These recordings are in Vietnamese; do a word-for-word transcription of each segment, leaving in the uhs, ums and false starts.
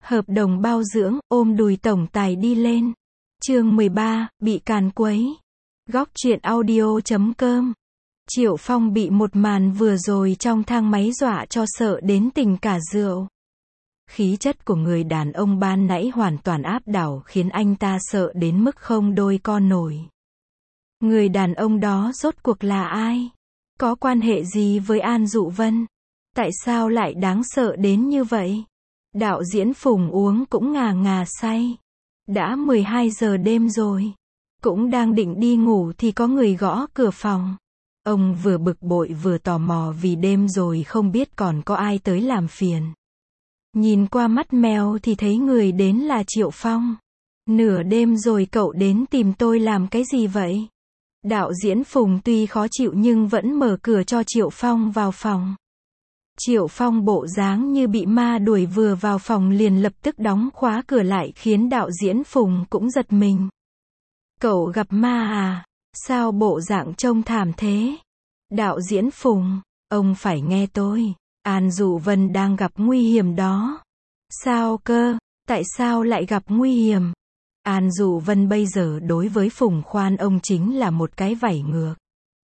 Hợp đồng bao dưỡng, ôm đùi tổng tài đi lên. Chương mười ba, bị càn quấy. Góc truyện audio chấm com. Triệu Phong bị một màn vừa rồi trong thang máy dọa cho sợ đến tỉnh cả rượu. Khí chất của người đàn ông ban nãy hoàn toàn áp đảo khiến anh ta sợ đến mức không đôi co nổi. Người đàn ông đó rốt cuộc là ai? Có quan hệ gì với An Dụ Vân? Tại sao lại đáng sợ đến như vậy? Đạo diễn Phùng uống cũng ngà ngà say. Đã mười hai giờ đêm rồi. Cũng đang định đi ngủ thì có người gõ cửa phòng. Ông vừa bực bội vừa tò mò vì đêm rồi không biết còn có ai tới làm phiền. Nhìn qua mắt mèo thì thấy người đến là Triệu Phong. Nửa đêm rồi cậu đến tìm tôi làm cái gì vậy? Đạo diễn Phùng tuy khó chịu nhưng vẫn mở cửa cho Triệu Phong vào phòng. Triệu Phong bộ dáng như bị ma đuổi vừa vào phòng liền lập tức đóng khóa cửa lại khiến đạo diễn Phùng cũng giật mình. Cậu gặp ma à? Sao bộ dạng trông thảm thế? Đạo diễn Phùng, ông phải nghe tôi. An Dụ Vân đang gặp nguy hiểm đó. Sao cơ? Tại sao lại gặp nguy hiểm? An Dụ Vân bây giờ đối với Phùng Khoan ông chính là một cái vảy ngược.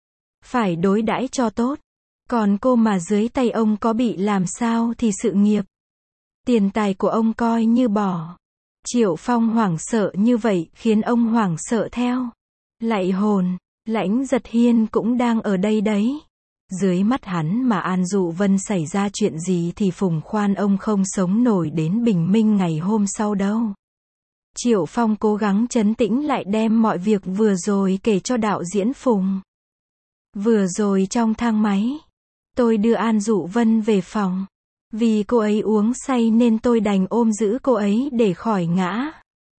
Phải đối đãi cho tốt. Còn cô mà dưới tay ông có bị làm sao thì sự nghiệp, tiền tài của ông coi như bỏ. Triệu Phong hoảng sợ như vậy khiến ông hoảng sợ theo. Lạy hồn, Lãnh Giật Hiên cũng đang ở đây đấy. Dưới mắt hắn mà An Dụ Vân xảy ra chuyện gì thì Phùng Khoan ông không sống nổi đến bình minh ngày hôm sau đâu. Triệu Phong cố gắng trấn tĩnh lại đem mọi việc vừa rồi kể cho đạo diễn Phùng. Vừa rồi trong thang máy, tôi đưa An Dụ Vân về phòng. Vì cô ấy uống say nên tôi đành ôm giữ cô ấy để khỏi ngã.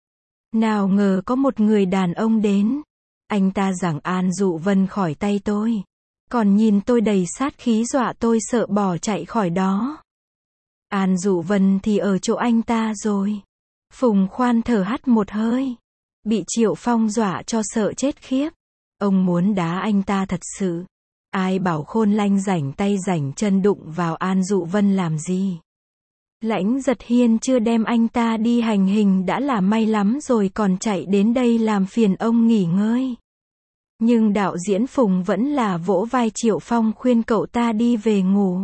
Nào ngờ có một người đàn ông đến. Anh ta giằng An Dụ Vân khỏi tay tôi. Còn nhìn tôi đầy sát khí dọa tôi sợ bỏ chạy khỏi đó. An Dụ Vân thì ở chỗ anh ta rồi. Phùng Khoan thở hắt một hơi. Bị Triệu Phong dọa cho sợ chết khiếp. Ông muốn đá anh ta thật sự. Ai bảo khôn lanh rảnh tay rảnh chân đụng vào An Dụ Vân làm gì. Lãnh Giật Hiên chưa đem anh ta đi hành hình đã là may lắm rồi còn chạy đến đây làm phiền ông nghỉ ngơi. Nhưng đạo diễn Phùng vẫn là vỗ vai Triệu Phong khuyên cậu ta đi về ngủ.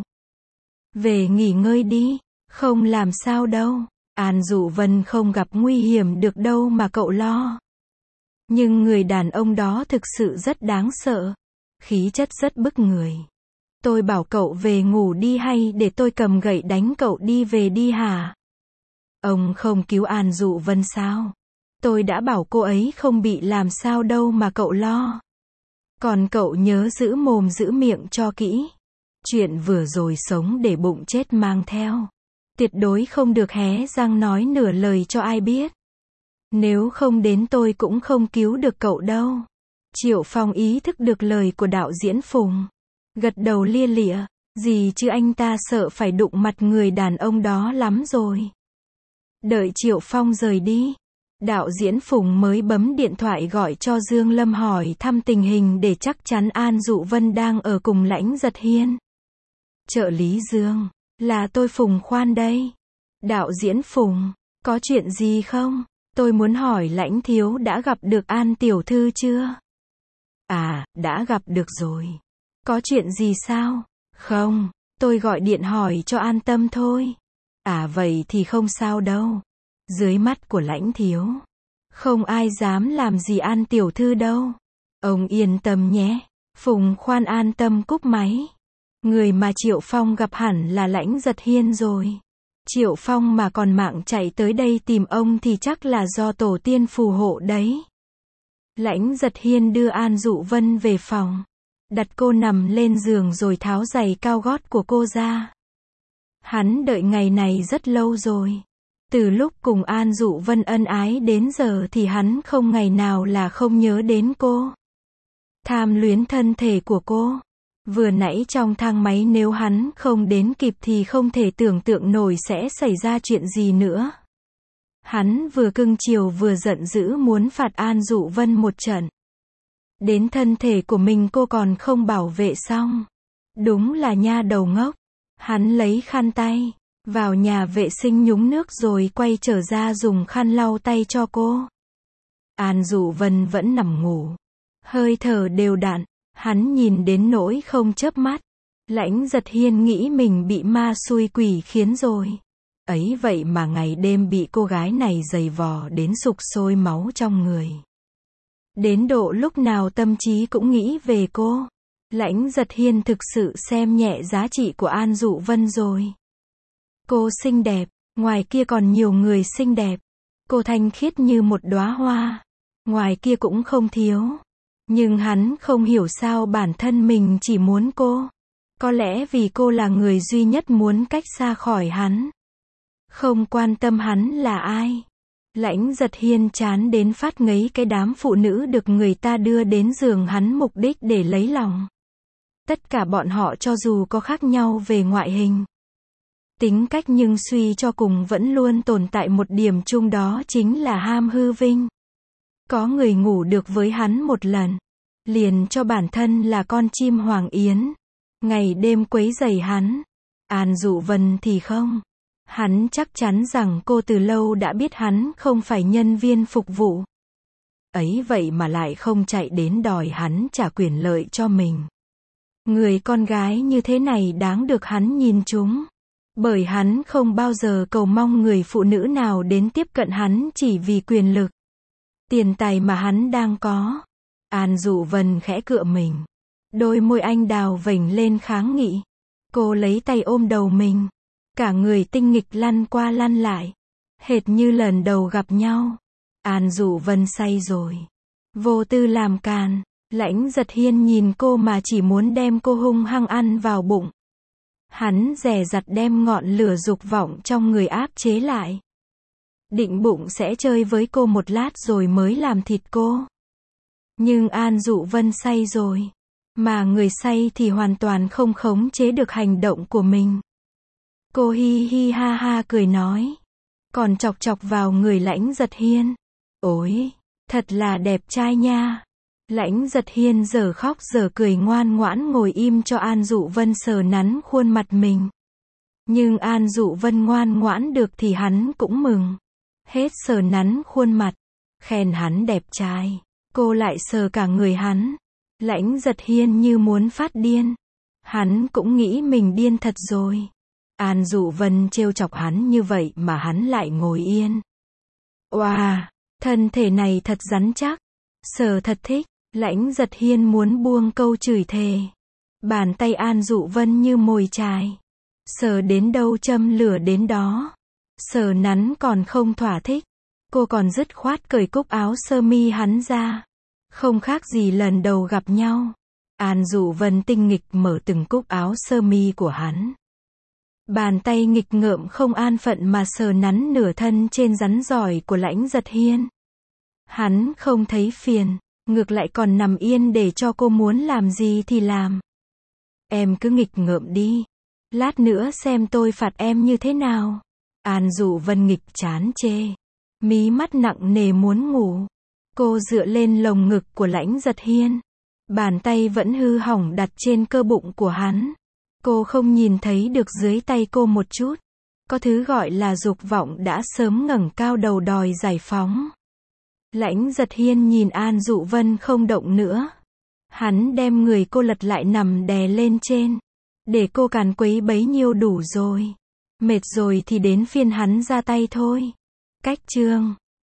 Về nghỉ ngơi đi, không làm sao đâu. An Dụ Vân không gặp nguy hiểm được đâu mà cậu lo. Nhưng người đàn ông đó thực sự rất đáng sợ. Khí chất rất bức người. Tôi bảo cậu về ngủ đi hay để tôi cầm gậy đánh cậu đi về đi hả? Ông không cứu An Dụ Vân sao? Tôi đã bảo cô ấy không bị làm sao đâu mà cậu lo. Còn cậu nhớ giữ mồm giữ miệng cho kỹ. Chuyện vừa rồi sống để bụng chết mang theo. Tuyệt đối không được hé răng nói nửa lời cho ai biết. Nếu không đến tôi cũng không cứu được cậu đâu. Triệu Phong ý thức được lời của đạo diễn Phùng. Gật đầu lia lịa. Gì chứ anh ta sợ phải đụng mặt người đàn ông đó lắm rồi. Đợi Triệu Phong rời đi. Đạo diễn Phùng mới bấm điện thoại gọi cho Dương Lâm hỏi thăm tình hình để chắc chắn An Dụ Vân đang ở cùng Lãnh Giật Hiên. Trợ lý Dương. Là tôi Phùng Khoan đây. Đạo diễn Phùng. Có chuyện gì không? Tôi muốn hỏi Lãnh thiếu đã gặp được An tiểu thư chưa? À, đã gặp được rồi. Có chuyện gì sao? Không, tôi gọi điện hỏi cho an tâm thôi. À vậy thì không sao đâu. Dưới mắt của Lãnh thiếu, không ai dám làm gì An tiểu thư đâu. Ông yên tâm nhé. Phùng Khoan an tâm cúp máy. Người mà Triệu Phong gặp hẳn là Lãnh Giật Hiên rồi. Triệu Phong mà còn mạng chạy tới đây tìm ông thì chắc là do tổ tiên phù hộ đấy. Lãnh Giật Hiên đưa An Dụ Vân về phòng. Đặt cô nằm lên giường rồi tháo giày cao gót của cô ra. Hắn đợi ngày này rất lâu rồi. Từ lúc cùng An Dụ Vân ân ái đến giờ thì hắn không ngày nào là không nhớ đến cô. Tham luyến thân thể của cô. Vừa nãy trong thang máy nếu hắn không đến kịp thì không thể tưởng tượng nổi sẽ xảy ra chuyện gì nữa. Hắn vừa cưng chiều vừa giận dữ muốn phạt An Dụ Vân một trận. Đến thân thể của mình cô còn không bảo vệ xong. Đúng là nha đầu ngốc. Hắn lấy khăn tay, vào nhà vệ sinh nhúng nước rồi quay trở ra dùng khăn lau tay cho cô. An Dụ Vân vẫn nằm ngủ, hơi thở đều đặn, hắn nhìn đến nỗi không chớp mắt. Lãnh Giật Hiên nghĩ mình bị ma xui quỷ khiến rồi. Ấy vậy mà ngày đêm bị cô gái này giày vò đến sục sôi máu trong người. Đến độ lúc nào tâm trí cũng nghĩ về cô. Lãnh Giật Hiên thực sự xem nhẹ giá trị của An Dụ Vân rồi. Cô xinh đẹp, ngoài kia còn nhiều người xinh đẹp. Cô thanh khiết như một đóa hoa, ngoài kia cũng không thiếu. Nhưng hắn không hiểu sao bản thân mình chỉ muốn cô. Có lẽ vì cô là người duy nhất muốn cách xa khỏi hắn. Không quan tâm hắn là ai. Lãnh Giật Hiên chán đến phát ngấy cái đám phụ nữ được người ta đưa đến giường hắn mục đích để lấy lòng. Tất cả bọn họ cho dù có khác nhau về ngoại hình, tính cách, nhưng suy cho cùng vẫn luôn tồn tại một điểm chung, đó chính là ham hư vinh. Có người ngủ được với hắn một lần, liền cho bản thân là con chim hoàng yến, ngày đêm quấy rầy hắn. An Dụ Vân thì không. Hắn chắc chắn rằng cô từ lâu đã biết hắn không phải nhân viên phục vụ. Ấy vậy mà lại không chạy đến đòi hắn trả quyền lợi cho mình. Người con gái như thế này đáng được hắn nhìn trúng. Bởi hắn không bao giờ cầu mong người phụ nữ nào đến tiếp cận hắn chỉ vì quyền lực, tiền tài mà hắn đang có. An Dụ Vân khẽ cựa mình. Đôi môi anh đào vểnh lên kháng nghị. Cô lấy tay ôm đầu mình. Cả người tinh nghịch lăn qua lăn lại. Hệt như lần đầu gặp nhau. An Dụ Vân say rồi. Vô tư làm càn. Lãnh Giật Hiên nhìn cô mà chỉ muốn đem cô hung hăng ăn vào bụng. Hắn dè dặt đem ngọn lửa dục vọng trong người áp chế lại. Định bụng sẽ chơi với cô một lát rồi mới làm thịt cô. Nhưng An Dụ Vân say rồi. Mà người say thì hoàn toàn không khống chế được hành động của mình. Cô hi hi ha ha cười nói. Còn chọc chọc vào người Lãnh Giật Hiên. Ôi, thật là đẹp trai nha. Lãnh Giật Hiên giờ khóc giờ cười ngoan ngoãn ngồi im cho An Dụ Vân sờ nắn khuôn mặt mình. Nhưng An Dụ Vân ngoan ngoãn được thì hắn cũng mừng. Hết sờ nắn khuôn mặt, khen hắn đẹp trai, cô lại sờ cả người hắn. Lãnh Giật Hiên như muốn phát điên. Hắn cũng nghĩ mình điên thật rồi. An Dụ Vân trêu chọc hắn như vậy mà hắn lại ngồi yên. Oà, wow, thân thể này thật rắn chắc, sờ thật thích. Lãnh Giật Hiên muốn buông câu chửi thề. Bàn tay An Dụ Vân như mồi chài. Sờ đến đâu châm lửa đến đó. Sờ nắn còn không thỏa thích. Cô còn dứt khoát cởi cúc áo sơ mi hắn ra. Không khác gì lần đầu gặp nhau. An Dụ Vân tinh nghịch mở từng cúc áo sơ mi của hắn. Bàn tay nghịch ngợm không an phận mà sờ nắn nửa thân trên rắn giỏi của Lãnh Giật Hiên. Hắn không thấy phiền, ngược lại còn nằm yên để cho cô muốn làm gì thì làm. Em cứ nghịch ngợm đi. Lát nữa xem tôi phạt em như thế nào. An Dụ Vân nghịch chán chê. Mí mắt nặng nề muốn ngủ. Cô dựa lên lồng ngực của Lãnh Giật Hiên. Bàn tay vẫn hư hỏng đặt trên cơ bụng của hắn. Cô không nhìn thấy được dưới tay cô một chút. Có thứ gọi là dục vọng đã sớm ngẩng cao đầu đòi giải phóng. Lãnh Giật Hiên nhìn An Dụ Vân không động nữa. Hắn đem người cô lật lại nằm đè lên trên. Để cô càn quấy bấy nhiêu đủ rồi. Mệt rồi thì đến phiên hắn ra tay thôi. Cách chương